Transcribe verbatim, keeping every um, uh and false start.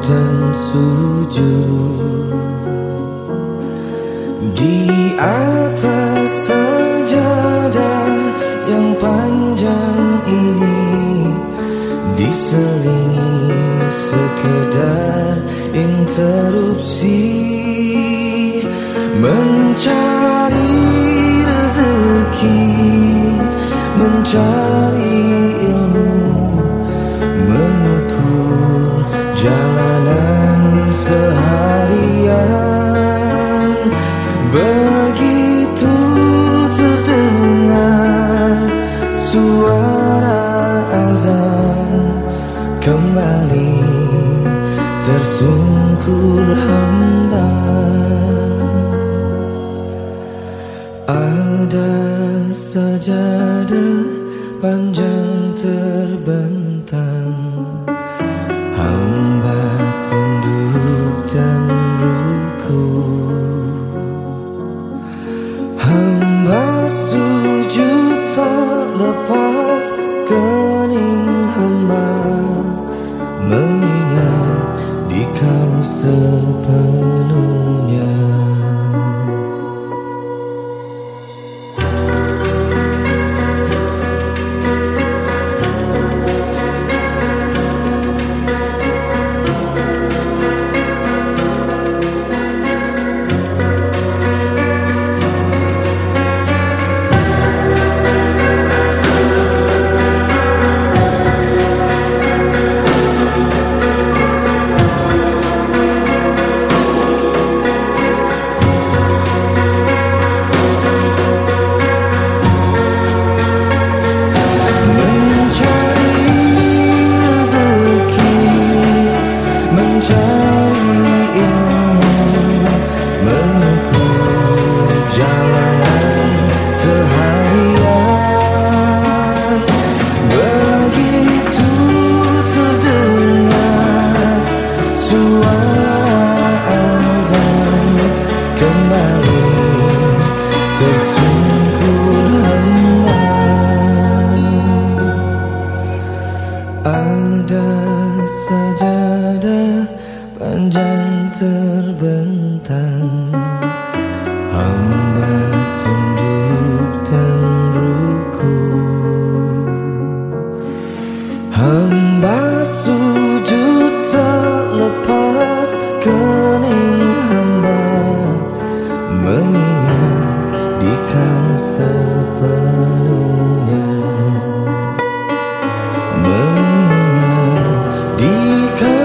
dan sujud di atas sajadah yang panjang ini, diselingi sekedar interupsi, mencari rezeki, mencari ilmu, mengukur jalanan seharian. Begitu terdengar suara azan, kembali tersungkur hamba. Ada sajadah panjang terbentang, hamba tunduk dan rukuk. Hamba sujud tak lepas kening hamba, mengingat di Kau sepenuhnya. Ada sajadah panjang terbentang, hamba tunduk dan rukuk. Hamba sujud tak lepas kening hamba, mengingat di Kau sepenuhnya. Mengingat di Kau